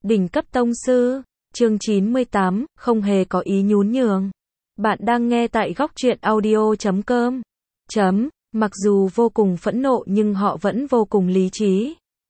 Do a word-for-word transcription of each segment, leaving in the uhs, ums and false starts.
Đỉnh cấp tông sư, chương chín mươi tám, không hề có ý nhún nhường. Bạn đang nghe tại góc truyện audio chấm com. Chấm, mặc dù vô cùng phẫn nộ nhưng họ vẫn vô cùng lý trí.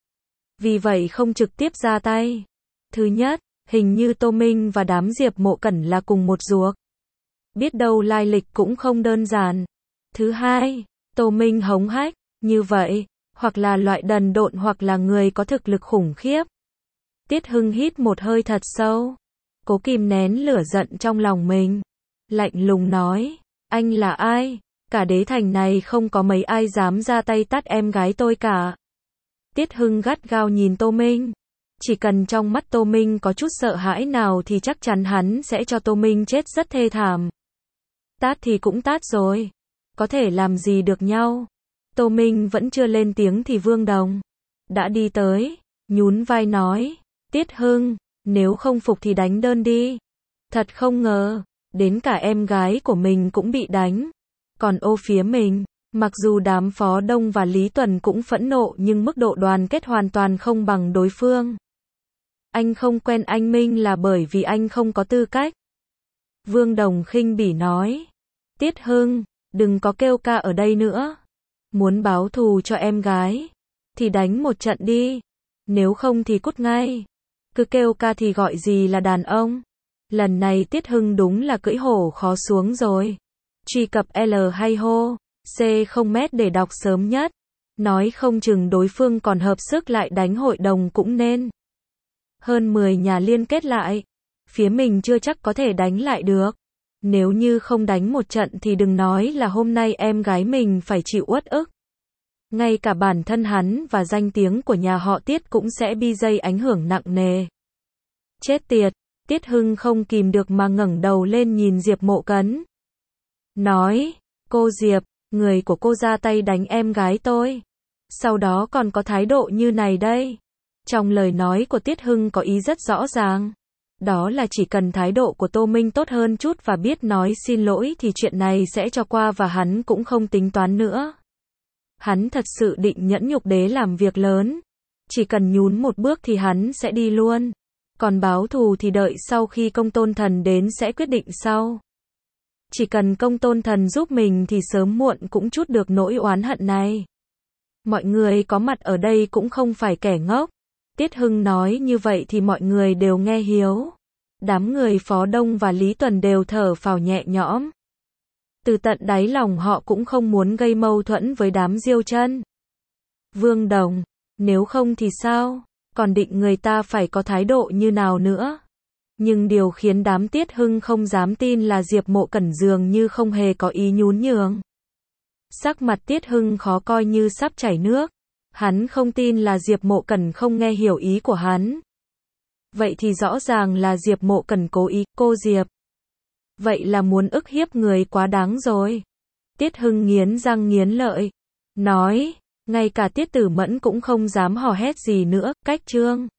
Vì vậy không trực tiếp ra tay. Thứ nhất, hình như Tô Minh và đám Diệp Mộ Cẩn là cùng một ruột. Biết đâu lai lịch cũng không đơn giản. Thứ hai, Tô Minh hống hách, như vậy, hoặc là loại đần độn hoặc là người có thực lực khủng khiếp. Tiết Hưng hít một hơi thật sâu, cố kìm nén lửa giận trong lòng mình. Lạnh lùng nói, anh là ai? Cả đế thành này không có mấy ai dám ra tay tát em gái tôi cả. Tiết Hưng gắt gao nhìn Tô Minh. Chỉ cần trong mắt Tô Minh có chút sợ hãi nào thì chắc chắn hắn sẽ cho Tô Minh chết rất thê thảm. Tát thì cũng tát rồi. Có thể làm gì được nhau. Tô Minh vẫn chưa lên tiếng thì Vương Đồng đã đi tới, nhún vai nói, Tiết Hưng, nếu không phục thì đánh đơn đi. Thật không ngờ, đến cả em gái của mình cũng bị đánh. Còn ô phía mình, mặc dù đám Phó Đông và Lý Tuần cũng phẫn nộ nhưng mức độ đoàn kết hoàn toàn không bằng đối phương. Anh không quen anh Minh là bởi vì anh không có tư cách. Vương Đồng khinh bỉ nói, Tiết Hưng, đừng có kêu ca ở đây nữa. Muốn báo thù cho em gái thì đánh một trận đi. Nếu không thì cút ngay. Cứ kêu ca thì gọi gì là đàn ông. Lần này Tiết Hưng đúng là cưỡi hổ khó xuống rồi. Truy cập L hay hô C không mét để đọc sớm nhất. Nói không chừng đối phương còn hợp sức lại đánh hội đồng cũng nên. Hơn mười nhà liên kết lại. Phía mình chưa chắc có thể đánh lại được. Nếu như không đánh một trận thì đừng nói là hôm nay em gái mình phải chịu uất ức. Ngay cả bản thân hắn và danh tiếng của nhà họ Tiết cũng sẽ bị dây ảnh hưởng nặng nề. Chết tiệt, Tiết Hưng không kìm được mà ngẩng đầu lên nhìn Diệp Mộ Cấn. Nói, cô Diệp, người của cô ra tay đánh em gái tôi. Sau đó còn có thái độ như này đây. Trong lời nói của Tiết Hưng có ý rất rõ ràng. Đó là chỉ cần thái độ của Tô Minh tốt hơn chút và biết nói xin lỗi thì chuyện này sẽ cho qua và hắn cũng không tính toán nữa. Hắn thật sự định nhẫn nhục đế làm việc lớn. Chỉ cần nhún một bước thì hắn sẽ đi luôn. Còn báo thù thì đợi sau khi Công Tôn Thần đến sẽ quyết định sau. Chỉ cần Công Tôn Thần giúp mình thì sớm muộn cũng trút được nỗi oán hận này. Mọi người có mặt ở đây cũng không phải kẻ ngốc. Tiết Hưng nói như vậy thì mọi người đều nghe hiểu. Đám người Phó Đông và Lý Tuần đều thở phào nhẹ nhõm. Từ tận đáy lòng họ cũng không muốn gây mâu thuẫn với đám Diêu Chân. Vương Đồng, nếu không thì sao? Còn định người ta phải có thái độ như nào nữa? Nhưng điều khiến đám Tiết Hưng không dám tin là Diệp Mộ Cẩn dường như không hề có ý nhún nhường. Sắc mặt Tiết Hưng khó coi như sắp chảy nước. Hắn không tin là Diệp Mộ Cẩn không nghe hiểu ý của hắn. Vậy thì rõ ràng là Diệp Mộ Cẩn cố ý, cô Diệp. Vậy là muốn ức hiếp người quá đáng rồi. Tiết Hưng nghiến răng nghiến lợi. Nói, ngay cả Tiết Tử Mẫn cũng không dám hò hét gì nữa, cách chương.